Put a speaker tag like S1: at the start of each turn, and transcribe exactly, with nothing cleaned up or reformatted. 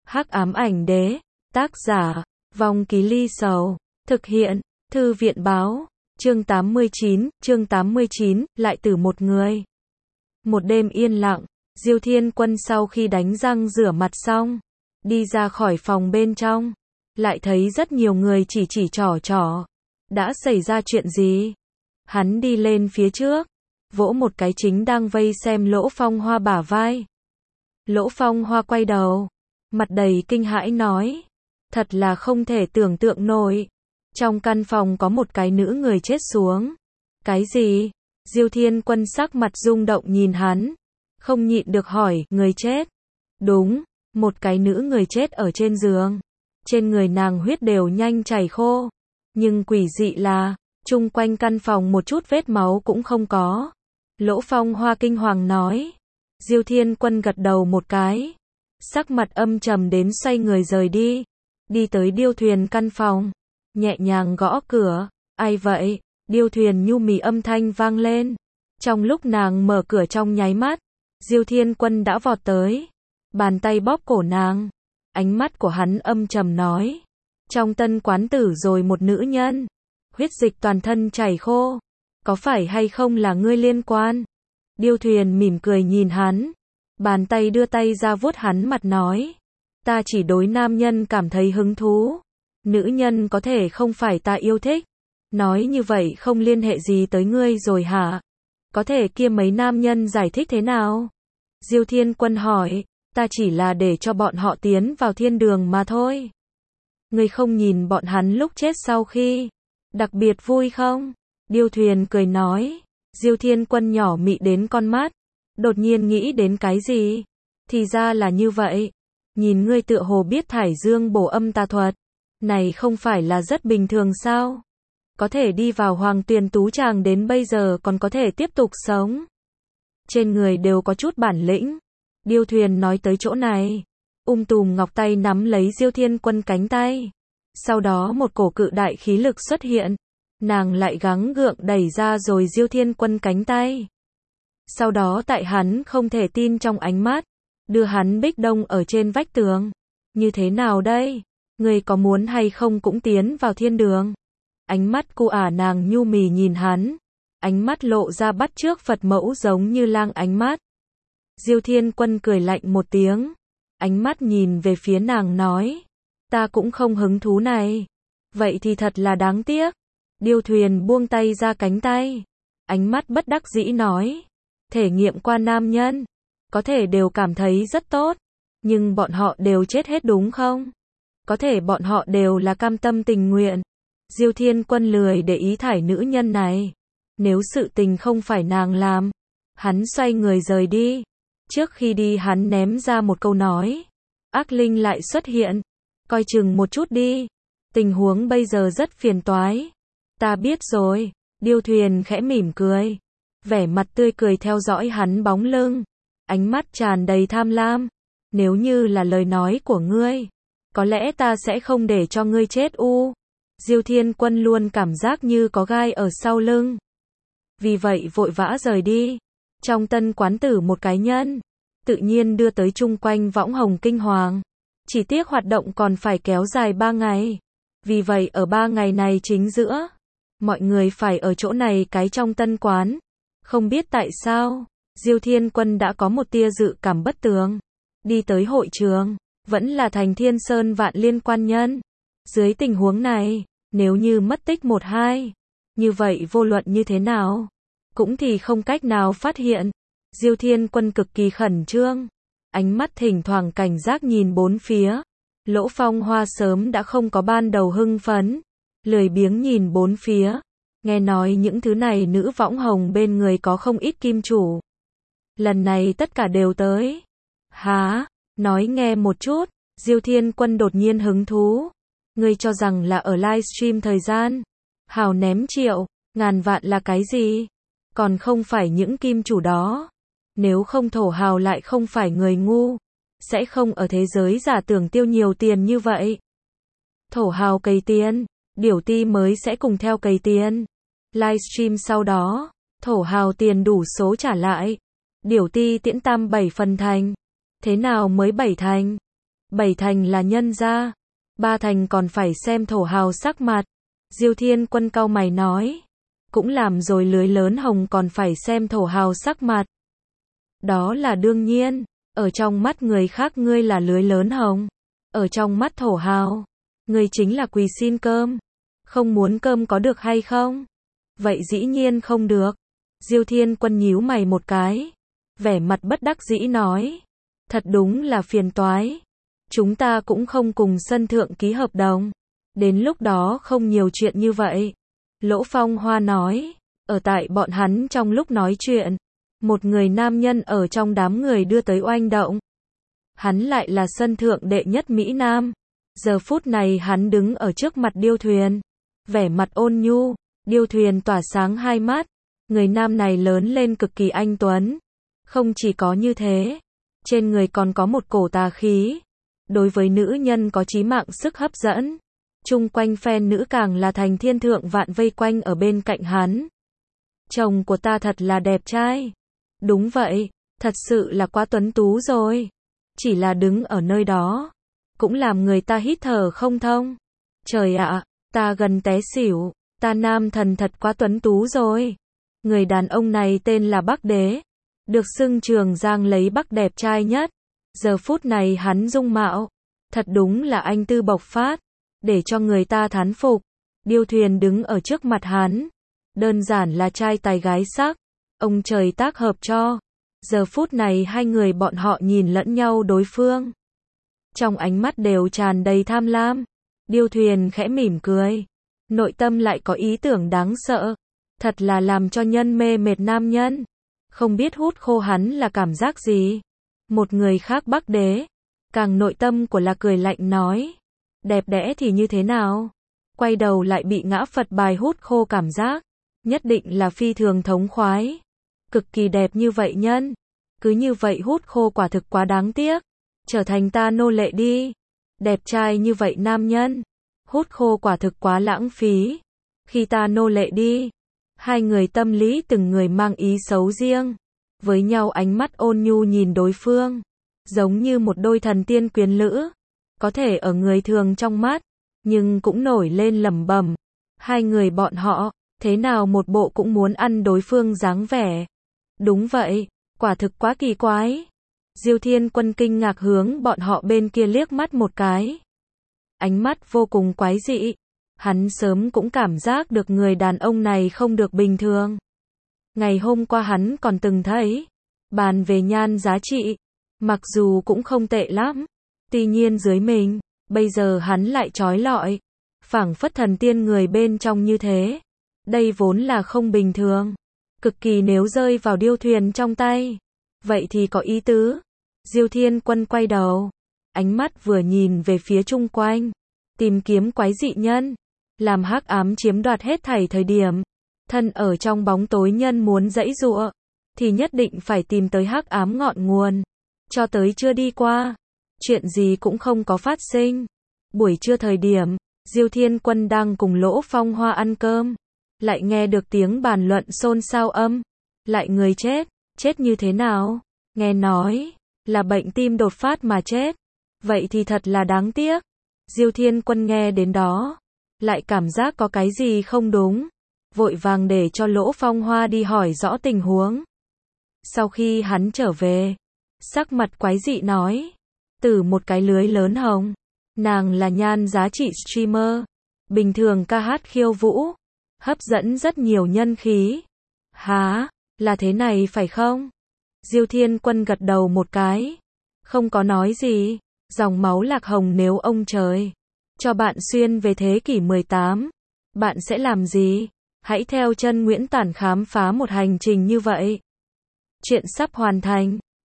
S1: Hắc ám ảnh đế, tác giả, Vong Ký Ly Sầu, thực hiện, Thư viện báo, chương tám mươi chín, chương tám mươi chín, lại từ một người. Một đêm yên lặng, Diêu Thiên Quân sau khi đánh răng rửa mặt xong, đi ra khỏi phòng bên trong, lại thấy rất nhiều người chỉ chỉ trỏ trỏ. Đã xảy ra chuyện gì? Hắn đi lên phía trước, vỗ một cái chính đang vây xem Lỗ Phong Hoa bả vai. Lỗ Phong Hoa quay đầu, mặt đầy kinh hãi nói, thật là không thể tưởng tượng nổi. Trong căn phòng có một cái nữ người chết xuống. Cái gì? Diêu Thiên Quân sắc mặt rung động nhìn hắn, không nhịn được hỏi, người chết? Đúng, một cái nữ người chết ở trên giường. Trên người nàng huyết đều nhanh chảy khô. Nhưng quỷ dị là, chung quanh căn phòng một chút vết máu cũng không có. Lỗ Phong Hoa kinh hoàng nói. Diêu Thiên Quân gật đầu một cái, sắc mặt âm trầm đến xoay người rời đi. Đi tới điêu thuyền căn phòng, nhẹ nhàng gõ cửa. Ai vậy? Điêu thuyền nhu mì âm thanh vang lên. Trong lúc nàng mở cửa trong nháy mắt, Diêu Thiên Quân đã vọt tới, bàn tay bóp cổ nàng. Ánh mắt của hắn âm trầm nói, trong tân quán tử rồi một nữ nhân, huyết dịch toàn thân chảy khô, có phải hay không là ngươi liên quan? Điêu thuyền mỉm cười nhìn hắn, bàn tay đưa tay ra vuốt hắn mặt nói, ta chỉ đối nam nhân cảm thấy hứng thú, nữ nhân có thể không phải ta yêu thích. Nói như vậy không liên hệ gì tới ngươi rồi hả? Có thể kia mấy nam nhân giải thích thế nào? Diêu Thiên Quân hỏi, ta chỉ là để cho bọn họ tiến vào thiên đường mà thôi. Ngươi không nhìn bọn hắn lúc chết sau khi, đặc biệt vui không? Điêu thuyền cười nói. Diêu Thiên Quân nhỏ mị đến con mắt, đột nhiên nghĩ đến cái gì? Thì ra là như vậy. Nhìn ngươi tựa hồ biết thải dương bổ âm tà thuật, này không phải là rất bình thường sao? Có thể đi vào Hoàng Tuyền Tú Tràng đến bây giờ còn có thể tiếp tục sống. Trên người đều có chút bản lĩnh. Điêu thuyền nói tới chỗ này, ung tùm ngọc tay nắm lấy Diêu Thiên Quân cánh tay. Sau đó một cổ cự đại khí lực xuất hiện, nàng lại gắng gượng đẩy ra rồi Diêu Thiên Quân cánh tay. Sau đó tại hắn không thể tin trong ánh mắt, đưa hắn bích đông ở trên vách tường. Như thế nào đây? Người có muốn hay không cũng tiến vào thiên đường? Ánh mắt cu ả nàng nhu mì nhìn hắn, ánh mắt lộ ra bắt chước Phật mẫu giống như lang ánh mắt. Diêu Thiên Quân cười lạnh một tiếng, ánh mắt nhìn về phía nàng nói, ta cũng không hứng thú này. Vậy thì thật là đáng tiếc. Điêu thuyền buông tay ra cánh tay, ánh mắt bất đắc dĩ nói, thể nghiệm qua nam nhân, có thể đều cảm thấy rất tốt, nhưng bọn họ đều chết hết đúng không? Có thể bọn họ đều là cam tâm tình nguyện. Diêu Thiên Quân lười để ý thải nữ nhân này. Nếu sự tình không phải nàng làm, hắn xoay người rời đi. Trước khi đi hắn ném ra một câu nói, ác linh lại xuất hiện, coi chừng một chút đi, tình huống bây giờ rất phiền toái. Ta biết rồi. Điêu thuyền khẽ mỉm cười, vẻ mặt tươi cười theo dõi hắn bóng lưng, ánh mắt tràn đầy tham lam. Nếu như là lời nói của ngươi, có lẽ ta sẽ không để cho ngươi chết u. Diêu Thiên Quân luôn cảm giác như có gai ở sau lưng, vì vậy vội vã rời đi. Trong tân quán tử một cái nhân, tự nhiên đưa tới chung quanh võng hồng kinh hoàng. Chỉ tiếc hoạt động còn phải kéo dài ba ngày. Vì vậy ở ba ngày này chính giữa, mọi người phải ở chỗ này cái trong tân quán. Không biết tại sao, Diêu Thiên Quân đã có một tia dự cảm bất tường. Đi tới hội trường, vẫn là thành Thiên Sơn Vạn Liên quan nhân. Dưới tình huống này, nếu như mất tích một hai, như vậy vô luận như thế nào, cũng thì không cách nào phát hiện. Diêu Thiên Quân cực kỳ khẩn trương, ánh mắt thỉnh thoảng cảnh giác nhìn bốn phía. Lỗ Phong Hoa sớm đã không có ban đầu hưng phấn, lười biếng nhìn bốn phía. Nghe nói những thứ này nữ võng hồng bên người có không ít kim chủ. Lần này tất cả đều tới. Hả? Nói nghe một chút. Diêu Thiên Quân đột nhiên hứng thú. Ngươi cho rằng là ở livestream thời gian, hào ném triệu, ngàn vạn là cái gì? Còn không phải những kim chủ đó. Nếu không thổ hào lại không phải người ngu, sẽ không ở thế giới giả tưởng tiêu nhiều tiền như vậy. Thổ hào cày tiền, điểu ti mới sẽ cùng theo cày tiền. Livestream sau đó, thổ hào tiền đủ số trả lại. Điểu ti tiễn tam bảy phần thành. Thế nào mới bảy thành? bảy thành là nhân gia, ba thành còn phải xem thổ hào sắc mặt. Diêu Thiên Quân cau mày nói, cũng làm rồi lưới lớn hồng còn phải xem thổ hào sắc mặt. Đó là đương nhiên, ở trong mắt người khác ngươi là lưới lớn hồng, ở trong mắt thổ hào, ngươi chính là quỳ xin cơm. Không muốn cơm có được hay không? Vậy dĩ nhiên không được. Diêu Thiên Quân nhíu mày một cái, vẻ mặt bất đắc dĩ nói, thật đúng là phiền toái. Chúng ta cũng không cùng sân thượng ký hợp đồng, đến lúc đó không nhiều chuyện như vậy. Lỗ Phong Hoa nói, ở tại bọn hắn trong lúc nói chuyện, một người nam nhân ở trong đám người đưa tới oanh động. Hắn lại là sân thượng đệ nhất Mỹ Nam. Giờ phút này hắn đứng ở trước mặt Điêu Thuyền, vẻ mặt ôn nhu. Điêu Thuyền tỏa sáng hai mắt. Người nam này lớn lên cực kỳ anh tuấn. Không chỉ có như thế, trên người còn có một cổ tà khí. Đối với nữ nhân có chí mạng sức hấp dẫn. Chung quanh phen nữ càng là thành thiên thượng vạn vây quanh ở bên cạnh hắn. Chồng của ta thật là đẹp trai. Đúng vậy, thật sự là quá tuấn tú rồi. Chỉ là đứng ở nơi đó, cũng làm người ta hít thở không thông. Trời ạ, ta gần té xỉu, ta nam thần thật quá tuấn tú rồi. Người đàn ông này tên là Bắc Đế, được xưng Trường Giang lấy Bắc đẹp trai nhất. Giờ phút này hắn dung mạo, thật đúng là anh tư bộc phát, để cho người ta thán phục. Điêu Thuyền đứng ở trước mặt hắn, đơn giản là trai tài gái sắc, ông trời tác hợp cho. Giờ phút này hai người bọn họ nhìn lẫn nhau đối phương, trong ánh mắt đều tràn đầy tham lam. Điêu Thuyền khẽ mỉm cười, nội tâm lại có ý tưởng đáng sợ, thật là làm cho nhân mê mệt nam nhân, không biết hút khô hắn là cảm giác gì. Một người khác Bắc Đế, càng nội tâm của là cười lạnh nói, đẹp đẽ thì như thế nào, quay đầu lại bị ngã Phật bài hút khô cảm giác, nhất định là phi thường thống khoái. Cực kỳ đẹp như vậy nhân, cứ như vậy hút khô quả thực quá đáng tiếc, trở thành ta nô lệ đi. Đẹp trai như vậy nam nhân, hút khô quả thực quá lãng phí, khi ta nô lệ đi. Hai người tâm lý từng người mang ý xấu riêng, với nhau ánh mắt ôn nhu nhìn đối phương, giống như một đôi thần tiên quyến lữ, có thể ở người thường trong mắt, nhưng cũng nổi lên lẩm bẩm. Hai người bọn họ, thế nào một bộ cũng muốn ăn đối phương dáng vẻ. Đúng vậy, quả thực quá kỳ quái. Diêu Thiên Quân kinh ngạc hướng bọn họ bên kia liếc mắt một cái. Ánh mắt vô cùng quái dị. Hắn sớm cũng cảm giác được người đàn ông này không được bình thường. Ngày hôm qua hắn còn từng thấy, bàn về nhan giá trị, mặc dù cũng không tệ lắm, tuy nhiên dưới mình, bây giờ hắn lại trói lọi, phảng phất thần tiên người bên trong như thế. Đây vốn là không bình thường, cực kỳ nếu rơi vào Điêu Thuyền trong tay, vậy thì có ý tứ. Diêu Thiên Quân quay đầu, ánh mắt vừa nhìn về phía chung quanh, tìm kiếm quái dị nhân, làm hắc ám chiếm đoạt hết thảy thời điểm, thân ở trong bóng tối nhân muốn giãy giụa, thì nhất định phải tìm tới hắc ám ngọn nguồn. Cho tới chưa đi qua, chuyện gì cũng không có phát sinh. Buổi trưa thời điểm, Diêu Thiên Quân đang cùng Lỗ Phong Hoa ăn cơm, lại nghe được tiếng bàn luận xôn xao âm, lại người chết, chết như thế nào? Nghe nói là bệnh tim đột phát mà chết. Vậy thì thật là đáng tiếc. Diêu Thiên Quân nghe đến đó, lại cảm giác có cái gì không đúng, vội vàng để cho Lỗ Phong Hoa đi hỏi rõ tình huống. Sau khi hắn trở về, sắc mặt quái dị nói, từ một cái lưới lớn hồng, nàng là nhan giá trị streamer, bình thường ca hát khiêu vũ, hấp dẫn rất nhiều nhân khí. Hả, là thế này phải không? Diêu Thiên Quân gật đầu một cái, không có nói gì. Dòng máu lạc hồng, nếu ông trời cho bạn xuyên về thế kỷ mười tám, bạn sẽ làm gì? Hãy theo chân Nguyễn Tản khám phá một hành trình như vậy. Chuyện sắp hoàn thành.